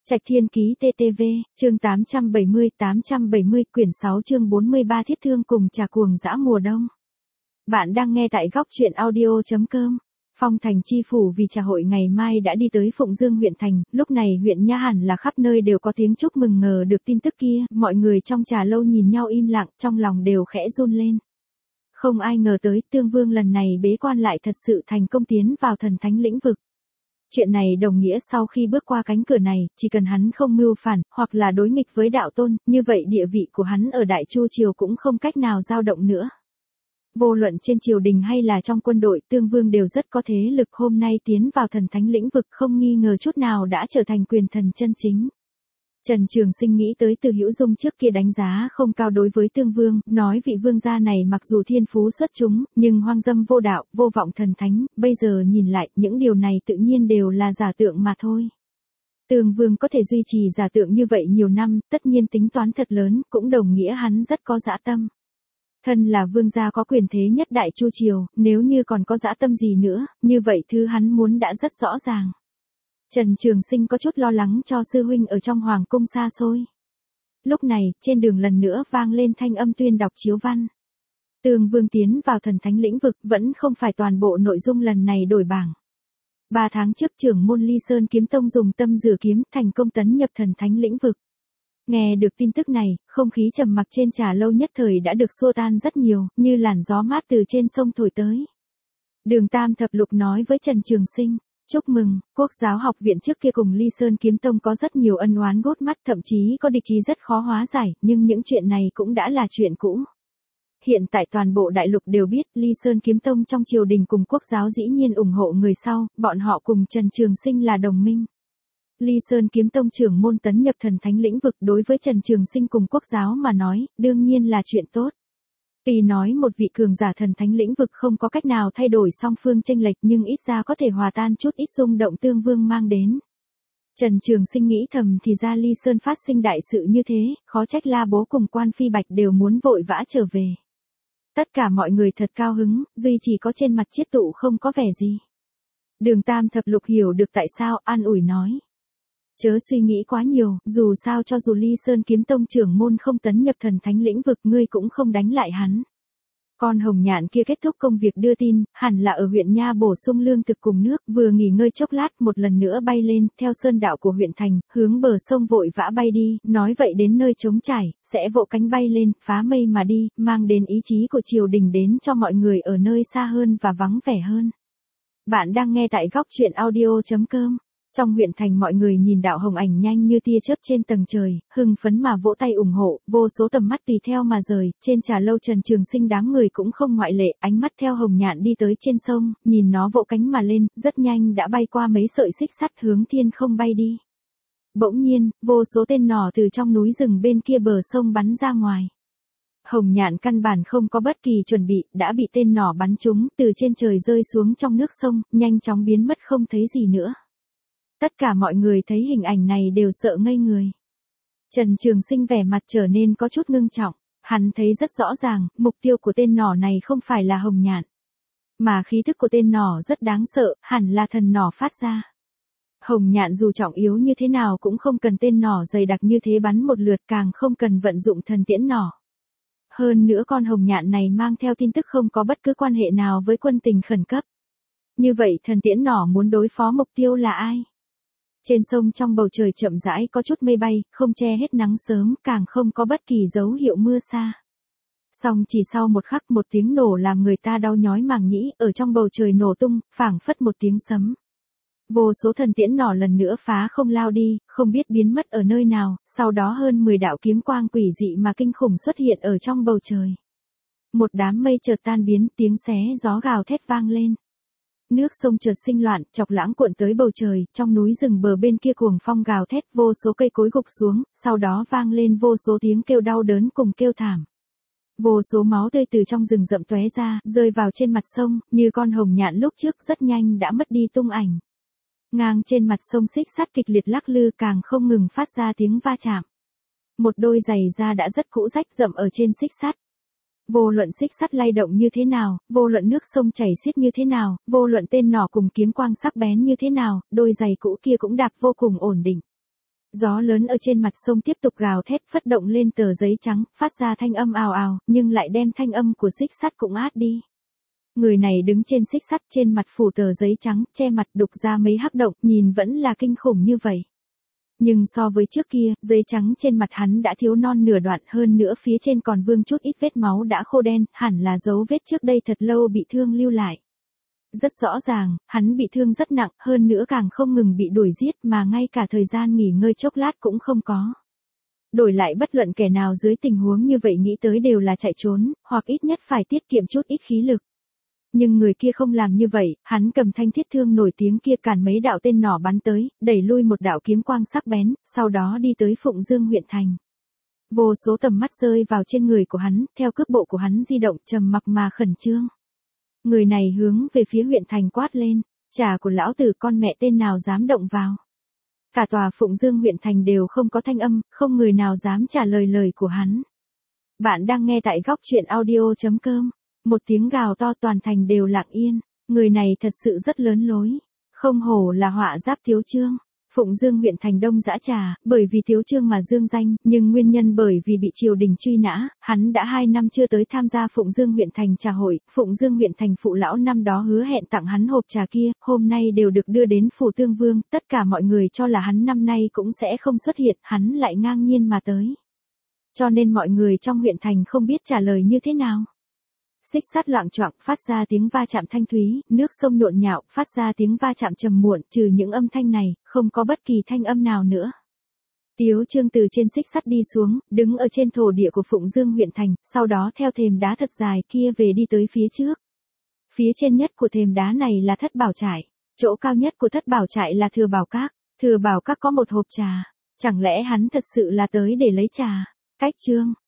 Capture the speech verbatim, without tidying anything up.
Trạch Thiên Ký tê tê vê, chương tám trăm bảy mươi, tám trăm bảy mươi, quyển sáu chương bốn mươi ba thiết thương cùng trà cuồng dã mùa đông. Bạn đang nghe tại góc truyện audio chấm com. Phong Thành chi phủ vì trà hội ngày mai đã đi tới Phụng Dương huyện thành, lúc này huyện Nha hẳn là khắp nơi đều có tiếng chúc mừng ngờ được tin tức kia, mọi người trong trà lâu nhìn nhau im lặng, trong lòng đều khẽ run lên. Không ai ngờ tới Tương Vương lần này bế quan lại thật sự thành công tiến vào thần thánh lĩnh vực. Chuyện này đồng nghĩa sau khi bước qua cánh cửa này, chỉ cần hắn không mưu phản, hoặc là đối nghịch với đạo tôn, như vậy địa vị của hắn ở Đại Chu Triều cũng không cách nào dao động nữa. Vô luận trên triều đình hay là trong quân đội, Tương Vương đều rất có thế lực, hôm nay tiến vào thần thánh lĩnh vực không nghi ngờ chút nào đã trở thành quyền thần chân chính. Trần Trường Sinh nghĩ tới Từ Hữu Dung trước kia đánh giá không cao đối với Tương Vương, nói vị vương gia này mặc dù thiên phú xuất chúng, nhưng hoang dâm vô đạo, vô vọng thần thánh, bây giờ nhìn lại, những điều này tự nhiên đều là giả tượng mà thôi. Tương Vương có thể duy trì giả tượng như vậy nhiều năm, tất nhiên tính toán thật lớn, cũng đồng nghĩa hắn rất có dã tâm. Thân là vương gia có quyền thế nhất Đại Chu Triều, nếu như còn có dã tâm gì nữa, như vậy thứ hắn muốn đã rất rõ ràng. Trần Trường Sinh có chút lo lắng cho sư huynh ở trong hoàng cung xa xôi. Lúc này, trên đường lần nữa vang lên thanh âm tuyên đọc chiếu văn. Tương Vương tiến vào thần thánh lĩnh vực vẫn không phải toàn bộ nội dung lần này đổi bảng. Ba tháng trước trưởng môn Ly Sơn Kiếm Tông dùng tâm rửa kiếm thành công tấn nhập thần thánh lĩnh vực. Nghe được tin tức này, không khí trầm mặc trên trà lâu nhất thời đã được xua tan rất nhiều, như làn gió mát từ trên sông thổi tới. Đường Tam Thập Lục nói với Trần Trường Sinh. Chúc mừng, Quốc giáo học viện trước kia cùng Ly Sơn Kiếm Tông có rất nhiều ân oán gút mắt, thậm chí có địch ý rất khó hóa giải, nhưng những chuyện này cũng đã là chuyện cũ. Hiện tại toàn bộ đại lục đều biết Ly Sơn Kiếm Tông trong triều đình cùng Quốc giáo dĩ nhiên ủng hộ người sau, bọn họ cùng Trần Trường Sinh là đồng minh. Ly Sơn Kiếm Tông trưởng môn tấn nhập thần thánh lĩnh vực đối với Trần Trường Sinh cùng Quốc giáo mà nói, đương nhiên là chuyện tốt. Tuy nói một vị cường giả thần thánh lĩnh vực không có cách nào thay đổi song phương chênh lệch nhưng ít ra có thể hòa tan chút ít rung động Tương Vương mang đến. Trần Trường Sinh nghĩ thầm thì ra Ly Sơn phát sinh đại sự như thế, khó trách La Bố cùng Quan Phi Bạch đều muốn vội vã trở về. Tất cả mọi người thật cao hứng, duy chỉ có trên mặt Chiết Tụ không có vẻ gì. Đường Tam Thập Lục hiểu được tại sao, an ủi nói. Chớ suy nghĩ quá nhiều, dù sao cho dù Ly Sơn Kiếm Tông trưởng môn không tấn nhập thần thánh lĩnh vực ngươi cũng không đánh lại hắn. Con hồng nhạn kia kết thúc công việc đưa tin, hẳn là ở huyện Nha bổ sung lương thực cùng nước, vừa nghỉ ngơi chốc lát một lần nữa bay lên, theo sơn đạo của huyện thành, hướng bờ sông vội vã bay đi, nói vậy đến nơi trống trải, sẽ vỗ cánh bay lên, phá mây mà đi, mang đến ý chí của triều đình đến cho mọi người ở nơi xa hơn và vắng vẻ hơn. Bạn đang nghe tại góc truyện audio chấm com. Trong huyện thành mọi người nhìn đạo hồng ảnh nhanh như tia chớp trên tầng trời, hưng phấn mà vỗ tay ủng hộ, vô số tầm mắt tùy theo mà rời, trên trà lâu Trần Trường Sinh đám người cũng không ngoại lệ, ánh mắt theo hồng nhạn đi tới trên sông, nhìn nó vỗ cánh mà lên, rất nhanh đã bay qua mấy sợi xích sắt hướng thiên không bay đi. Bỗng nhiên, vô số tên nỏ từ trong núi rừng bên kia bờ sông bắn ra ngoài. Hồng nhạn căn bản không có bất kỳ chuẩn bị, đã bị tên nỏ bắn trúng, từ trên trời rơi xuống trong nước sông, nhanh chóng biến mất không thấy gì nữa. Tất cả mọi người thấy hình ảnh này đều sợ ngây người. Trần Trường Sinh vẻ mặt trở nên có chút ngưng trọng, hắn thấy rất rõ ràng, mục tiêu của tên nỏ này không phải là hồng nhạn. Mà khí thức của tên nỏ rất đáng sợ, hẳn là thần nỏ phát ra. Hồng nhạn dù trọng yếu như thế nào cũng không cần tên nỏ dày đặc như thế bắn một lượt, càng không cần vận dụng thần tiễn nỏ. Hơn nữa con hồng nhạn này mang theo tin tức không có bất cứ quan hệ nào với quân tình khẩn cấp. Như vậy thần tiễn nỏ muốn đối phó mục tiêu là ai? Trên sông trong bầu trời chậm rãi có chút mây bay, không che hết nắng sớm, càng không có bất kỳ dấu hiệu mưa xa. Song chỉ sau một khắc một tiếng nổ làm người ta đau nhói màng nhĩ, ở trong bầu trời nổ tung, phảng phất một tiếng sấm. Vô số thần tiễn nỏ lần nữa phá không lao đi, không biết biến mất ở nơi nào, sau đó hơn mười đạo kiếm quang quỷ dị mà kinh khủng xuất hiện ở trong bầu trời. Một đám mây chợt tan biến, tiếng xé gió gào thét vang lên. Nước sông chợt sinh loạn, chọc lãng cuộn tới bầu trời, trong núi rừng bờ bên kia cuồng phong gào thét, vô số cây cối gục xuống, sau đó vang lên vô số tiếng kêu đau đớn cùng kêu thảm. Vô số máu tươi từ trong rừng rậm tóe ra, rơi vào trên mặt sông, như con hồng nhạn lúc trước rất nhanh đã mất đi tung ảnh. Ngang trên mặt sông xích sắt kịch liệt lắc lư càng không ngừng phát ra tiếng va chạm. Một đôi giày da đã rất cũ rách rậm ở trên xích sắt. Vô luận xích sắt lay động như thế nào, vô luận nước sông chảy xiết như thế nào, vô luận tên nỏ cùng kiếm quang sắc bén như thế nào, đôi giày cũ kia cũng đạp vô cùng ổn định. Gió lớn ở trên mặt sông tiếp tục gào thét phất động lên tờ giấy trắng, phát ra thanh âm ào ào, nhưng lại đem thanh âm của xích sắt cũng át đi. Người này đứng trên xích sắt trên mặt phủ tờ giấy trắng, che mặt đục ra mấy hắc động, nhìn vẫn là kinh khủng như vậy. Nhưng so với trước kia, giấy trắng trên mặt hắn đã thiếu non nửa đoạn, hơn nữa phía trên còn vương chút ít vết máu đã khô đen, hẳn là dấu vết trước đây thật lâu bị thương lưu lại. Rất rõ ràng, hắn bị thương rất nặng, hơn nữa càng không ngừng bị đuổi giết mà ngay cả thời gian nghỉ ngơi chốc lát cũng không có. Đổi lại bất luận kẻ nào dưới tình huống như vậy nghĩ tới đều là chạy trốn, hoặc ít nhất phải tiết kiệm chút ít khí lực. Nhưng người kia không làm như vậy, hắn cầm thanh thiết thương nổi tiếng kia cản mấy đạo tên nỏ bắn tới, đẩy lui một đạo kiếm quang sắc bén, sau đó đi tới Phụng Dương huyện thành. Vô số tầm mắt rơi vào trên người của hắn, theo cước bộ của hắn di động trầm mặc mà khẩn trương. Người này hướng về phía huyện thành quát lên, trả của lão tử, con mẹ tên nào dám động vào. Cả tòa Phụng Dương huyện thành đều không có thanh âm, không người nào dám trả lời lời của hắn. Bạn đang nghe tại góc truyện audio chấm com. Một tiếng gào to toàn thành đều lặng yên, người này thật sự rất lớn lối. Không hổ là họa giáp Tiếu Trương. Phụng Dương huyện thành đông dã trà, bởi vì Tiếu Trương mà dương danh, nhưng nguyên nhân bởi vì bị triều đình truy nã, hắn đã hai năm chưa tới tham gia Phụng Dương huyện thành trà hội. Phụng Dương huyện thành phụ lão năm đó hứa hẹn tặng hắn hộp trà kia, hôm nay đều được đưa đến phủ Tương Vương, tất cả mọi người cho là hắn năm nay cũng sẽ không xuất hiện, hắn lại ngang nhiên mà tới. Cho nên mọi người trong huyện thành không biết trả lời như thế nào. Xích sắt loạng choạng phát ra tiếng va chạm thanh thúy, nước sông nhộn nhạo phát ra tiếng va chạm trầm muộn, trừ những âm thanh này, không có bất kỳ thanh âm nào nữa. Tiếu Trương từ trên xích sắt đi xuống, đứng ở trên thổ địa của Phụng Dương huyện thành, sau đó theo thềm đá thật dài kia về đi tới phía trước. Phía trên nhất của thềm đá này là Thất Bảo Trại, chỗ cao nhất của Thất Bảo Trại là Thừa Bảo Các, Thừa Bảo Các có một hộp trà, chẳng lẽ hắn thật sự là tới để lấy trà? Cách Trương